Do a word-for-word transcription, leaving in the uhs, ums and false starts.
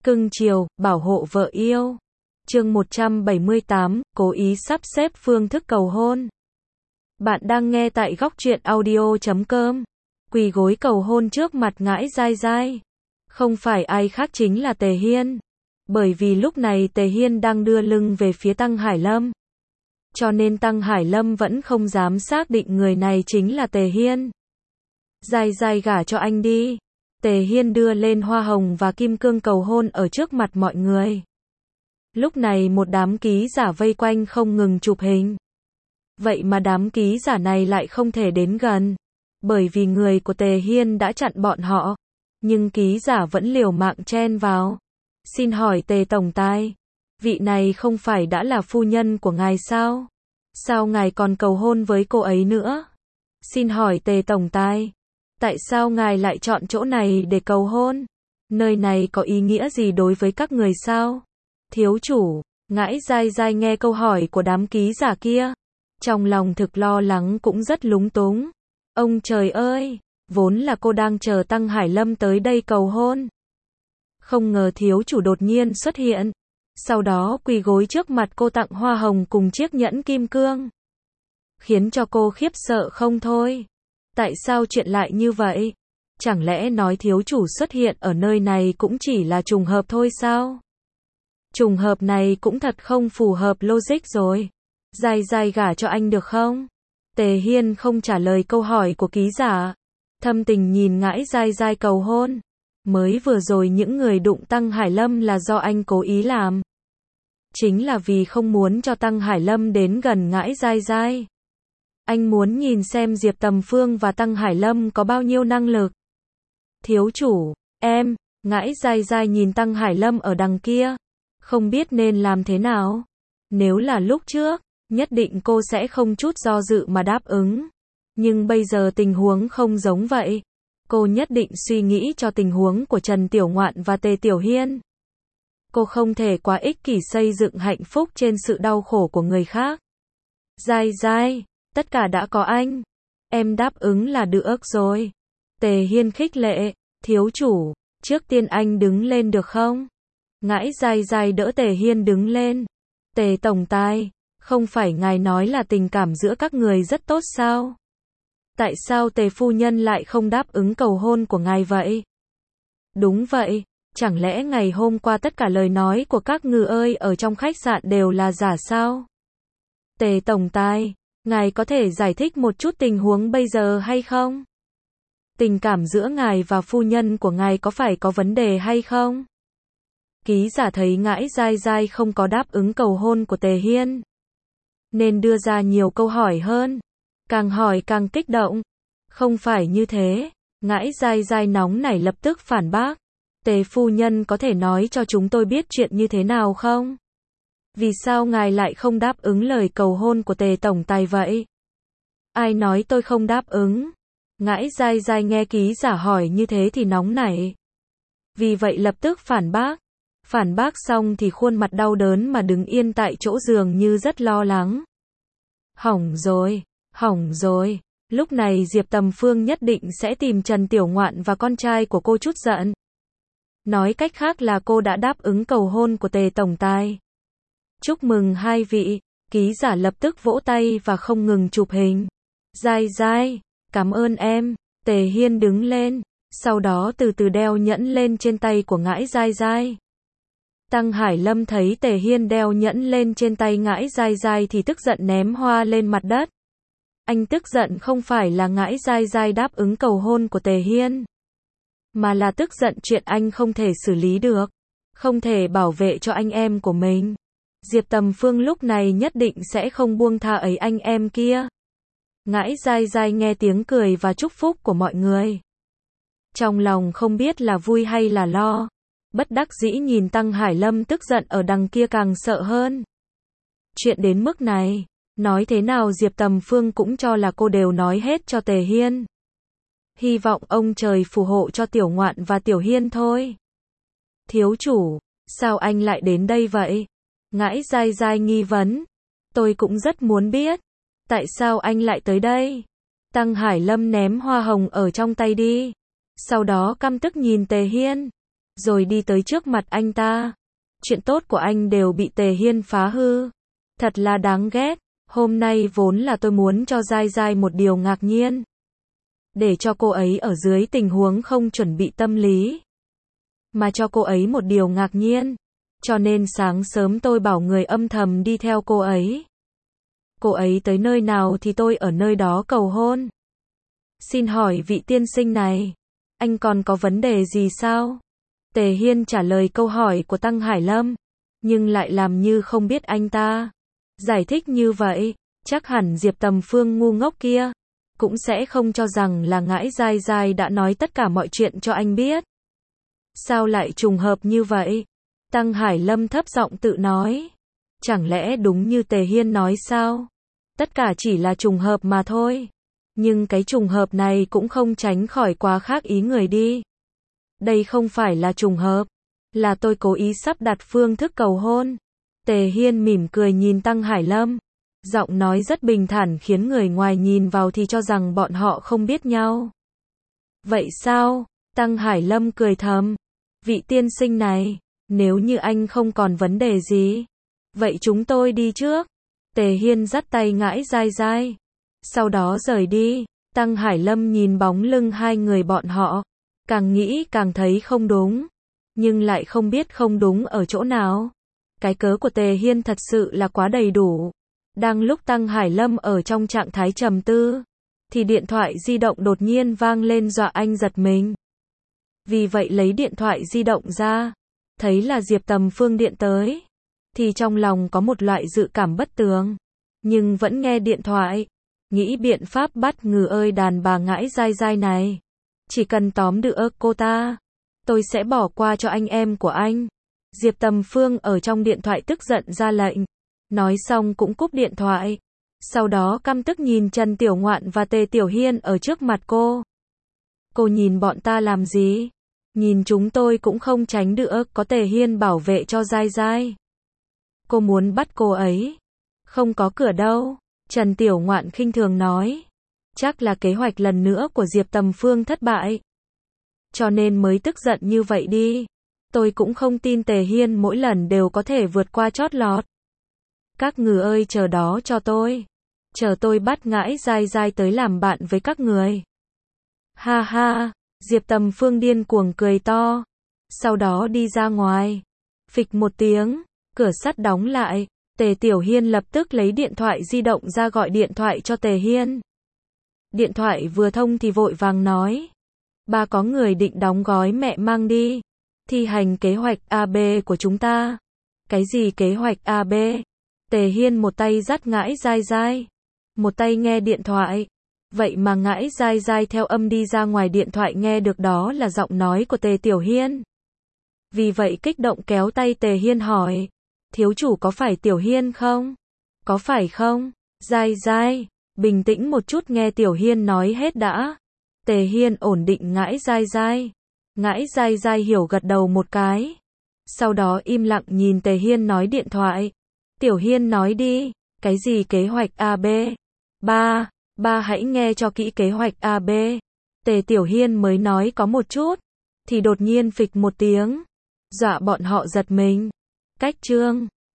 Cưng chiều, bảo hộ vợ yêu. Chương một trăm bảy mươi tám, cố ý sắp xếp phương thức cầu hôn. Bạn đang nghe tại góc truyện audio chấm com. Quỳ gối cầu hôn trước mặt Ngãi Dai Dai. Không phải ai khác chính là Tề Hiên. Bởi vì lúc này Tề Hiên đang đưa lưng về phía Tăng Hải Lâm. Cho nên Tăng Hải Lâm vẫn không dám xác định người này chính là Tề Hiên. Dai Dai gả cho anh đi. Tề Hiên đưa lên hoa hồng và kim cương cầu hôn ở trước mặt mọi người. Lúc này một đám ký giả vây quanh không ngừng chụp hình. Vậy mà đám ký giả này lại không thể đến gần. Bởi vì người của Tề Hiên đã chặn bọn họ. Nhưng ký giả vẫn liều mạng chen vào. Xin hỏi Tề Tổng Tài, vị này không phải đã là phu nhân của ngài sao? Sao ngài còn cầu hôn với cô ấy nữa? Xin hỏi Tề Tổng Tài, tại sao ngài lại chọn chỗ này để cầu hôn? Nơi này có ý nghĩa gì đối với các người sao? Thiếu chủ, Ngãi Dai Dai nghe câu hỏi của đám ký giả kia. Trong lòng thực lo lắng cũng rất lúng túng. Ông trời ơi, vốn là cô đang chờ Tăng Hải Lâm tới đây cầu hôn. Không ngờ thiếu chủ đột nhiên xuất hiện. Sau đó quỳ gối trước mặt cô tặng hoa hồng cùng chiếc nhẫn kim cương. Khiến cho cô khiếp sợ không thôi. Tại sao chuyện lại như vậy? Chẳng lẽ nói thiếu chủ xuất hiện ở nơi này cũng chỉ là trùng hợp thôi sao? Trùng hợp này cũng thật không phù hợp logic rồi. Dai Dai gả cho anh được không? Tề Hiên không trả lời câu hỏi của ký giả. Thâm tình nhìn Ngãi Dai Dai cầu hôn. Mới vừa rồi những người đụng Tăng Hải Lâm là do anh cố ý làm. Chính là vì không muốn cho Tăng Hải Lâm đến gần Ngãi Dai Dai. Anh muốn nhìn xem Diệp Tầm Phương và Tăng Hải Lâm có bao nhiêu năng lực. Thiếu chủ, em, Ngãi Dai Dai nhìn Tăng Hải Lâm ở đằng kia. Không biết nên làm thế nào. Nếu là lúc trước, nhất định cô sẽ không chút do dự mà đáp ứng. Nhưng bây giờ tình huống không giống vậy. Cô nhất định suy nghĩ cho tình huống của Trần Tiểu Ngoạn và Tề Tiểu Hiên. Cô không thể quá ích kỷ xây dựng hạnh phúc trên sự đau khổ của người khác. Dai Dai, tất cả đã có anh. Em đáp ứng là được rồi. Tề Hiên khích lệ, thiếu chủ, trước tiên anh đứng lên được không? Ngãi Dai Dai đỡ Tề Hiên đứng lên. Tề Tổng Tài, không phải ngài nói là tình cảm giữa các người rất tốt sao? Tại sao Tề phu nhân lại không đáp ứng cầu hôn của ngài vậy? Đúng vậy, chẳng lẽ ngày hôm qua tất cả lời nói của các ngư ơi ở trong khách sạn đều là giả sao? Tề Tổng Tài, ngài có thể giải thích một chút tình huống bây giờ hay không? Tình cảm giữa ngài và phu nhân của ngài có phải có vấn đề hay không? Ký giả thấy Ngãi Dai Dai không có đáp ứng cầu hôn của Tề Hiên, nên đưa ra nhiều câu hỏi hơn. Càng hỏi càng kích động. Không phải như thế. Ngãi Dai Dai nóng nảy lập tức phản bác. Tề phu nhân có thể nói cho chúng tôi biết chuyện như thế nào không? Vì sao ngài lại không đáp ứng lời cầu hôn của Tề Tổng Tài vậy? Ai nói tôi không đáp ứng? Ngãi Dai Dai nghe ký giả hỏi như thế thì nóng nảy. Vì vậy lập tức phản bác. Phản bác xong thì khuôn mặt đau đớn mà đứng yên tại chỗ dường như rất lo lắng. Hỏng rồi, hỏng rồi. Lúc này Diệp Tầm Phương nhất định sẽ tìm Trần Tiểu Ngoạn và con trai của cô chút giận. Nói cách khác là cô đã đáp ứng cầu hôn của Tề Tổng Tài. Chúc mừng hai vị. Ký giả lập tức vỗ tay và không ngừng chụp hình. Dai Dai, cảm ơn em. Tề Hiên đứng lên, sau đó từ từ đeo nhẫn lên trên tay của Ngãi Dai Dai. Tăng Hải Lâm thấy Tề Hiên đeo nhẫn lên trên tay Ngãi Dai Dai thì tức giận ném hoa lên mặt đất. Anh tức giận không phải là Ngãi Dai Dai đáp ứng cầu hôn của Tề Hiên, mà là tức giận chuyện anh không thể xử lý được, không thể bảo vệ cho anh em của mình. Diệp Tầm Phương lúc này nhất định sẽ không buông tha ấy anh em kia. Ngãi Dai Dai nghe tiếng cười và chúc phúc của mọi người. Trong lòng không biết là vui hay là lo. Bất đắc dĩ nhìn Tăng Hải Lâm tức giận ở đằng kia càng sợ hơn. Chuyện đến mức này, nói thế nào Diệp Tầm Phương cũng cho là cô đều nói hết cho Tề Hiên. Hy vọng ông trời phù hộ cho Tiểu Ngoạn và Tiểu Hiên thôi. Thiếu chủ, sao anh lại đến đây vậy? Ngãi Dai Dai nghi vấn. Tôi cũng rất muốn biết. Tại sao anh lại tới đây? Tăng Hải Lâm ném hoa hồng ở trong tay đi. Sau đó căm tức nhìn Tề Hiên. rồi đi tới trước mặt anh ta. Chuyện tốt của anh đều bị Tề Hiên phá hư. Thật là đáng ghét. Hôm nay vốn là tôi muốn cho Giai Giai một điều ngạc nhiên. Để cho cô ấy ở dưới tình huống không chuẩn bị tâm lý. Mà cho cô ấy một điều ngạc nhiên. Cho nên sáng sớm tôi bảo người âm thầm đi theo cô ấy. Cô ấy tới nơi nào thì tôi ở nơi đó cầu hôn. Xin hỏi vị tiên sinh này, anh còn có vấn đề gì sao? Tề Hiên trả lời câu hỏi của Tăng Hải Lâm, nhưng lại làm như không biết anh ta. Giải thích như vậy, chắc hẳn Diệp Tầm Phương ngu ngốc kia cũng sẽ không cho rằng là Ngãi Giai Giai đã nói tất cả mọi chuyện cho anh biết. Sao lại trùng hợp như vậy? Tăng Hải Lâm thấp giọng tự nói. Chẳng lẽ đúng như Tề Hiên nói sao? Tất cả chỉ là trùng hợp mà thôi. Nhưng cái trùng hợp này cũng không tránh khỏi quá khác ý người đi. Đây không phải là trùng hợp, là tôi cố ý sắp đặt phương thức cầu hôn. Tề Hiên mỉm cười nhìn Tăng Hải Lâm, giọng nói rất bình thản khiến người ngoài nhìn vào thì cho rằng bọn họ không biết nhau. Vậy sao? Tăng Hải Lâm cười thầm. Vị tiên sinh này, nếu như anh không còn vấn đề gì, vậy chúng tôi đi trước. Tề Hiên dắt tay Ngãi Giai Giai, sau đó rời đi. Tăng Hải Lâm nhìn bóng lưng hai người bọn họ, càng nghĩ càng thấy không đúng, nhưng lại không biết không đúng ở chỗ nào. Cái cớ của Tề Hiên thật sự là quá đầy đủ. Đang lúc Tăng Hải Lâm ở trong trạng thái trầm tư, thì điện thoại di động đột nhiên vang lên dọa anh giật mình. Vì vậy lấy điện thoại di động ra, thấy là Diệp Tầm Phương điện tới, thì trong lòng có một loại dự cảm bất tường, nhưng vẫn nghe điện thoại, nghĩ biện pháp bắt ngừ ơi đàn bà Ngãi Giai Giai này. Chỉ cần tóm được cô ta, tôi sẽ bỏ qua cho anh em của anh. Diệp Tầm Phương ở trong điện thoại tức giận ra lệnh, nói xong cũng cúp điện thoại. Sau đó căm tức nhìn Trần Tiểu Ngoạn và Tề Tiểu Hiên ở trước mặt cô. Cô nhìn bọn ta làm gì? Nhìn chúng tôi cũng không tránh được, có Tề Hiên bảo vệ cho Giai Giai. Cô muốn bắt cô ấy? Không có cửa đâu. Trần Tiểu Ngoạn khinh thường nói. Chắc là kế hoạch lần nữa của Diệp Tầm Phương thất bại, cho nên mới tức giận như vậy đi. Tôi cũng không tin Tề Hiên mỗi lần đều có thể vượt qua chót lọt. Các ngừ ơi chờ đó cho tôi. Chờ tôi bắt Ngãi Giai Giai tới làm bạn với các người. Ha ha, Diệp Tầm Phương điên cuồng cười to. Sau đó đi ra ngoài. Phịch một tiếng, cửa sắt đóng lại. Tề Tiểu Hiên lập tức lấy điện thoại di động ra gọi điện thoại cho Tề Hiên. Điện thoại vừa thông thì vội vàng nói. Ba có người định đóng gói mẹ mang đi. Thi hành kế hoạch A B của chúng ta. Cái gì kế hoạch A B? Tề Hiên một tay dắt Ngãi Giai Giai, một tay nghe điện thoại. Vậy mà Ngãi Giai Giai theo âm đi ra ngoài điện thoại nghe được đó là giọng nói của Tề Tiểu Hiên. Vì vậy kích động kéo tay Tề Hiên hỏi. Thiếu chủ có phải Tiểu Hiên không? Có phải không? Giai Giai, bình tĩnh một chút nghe Tiểu Hiên nói hết đã. Tề Hiên ổn định Ngãi Giai Giai. Ngãi Giai Giai hiểu gật đầu một cái. Sau đó im lặng nhìn Tề Hiên nói điện thoại. Tiểu Hiên nói đi, cái gì kế hoạch A B? Ba, ba hãy nghe cho kỹ kế hoạch A B. Tề Tiểu Hiên mới nói có một chút, thì đột nhiên phịch một tiếng, dọa bọn họ giật mình. Cách chương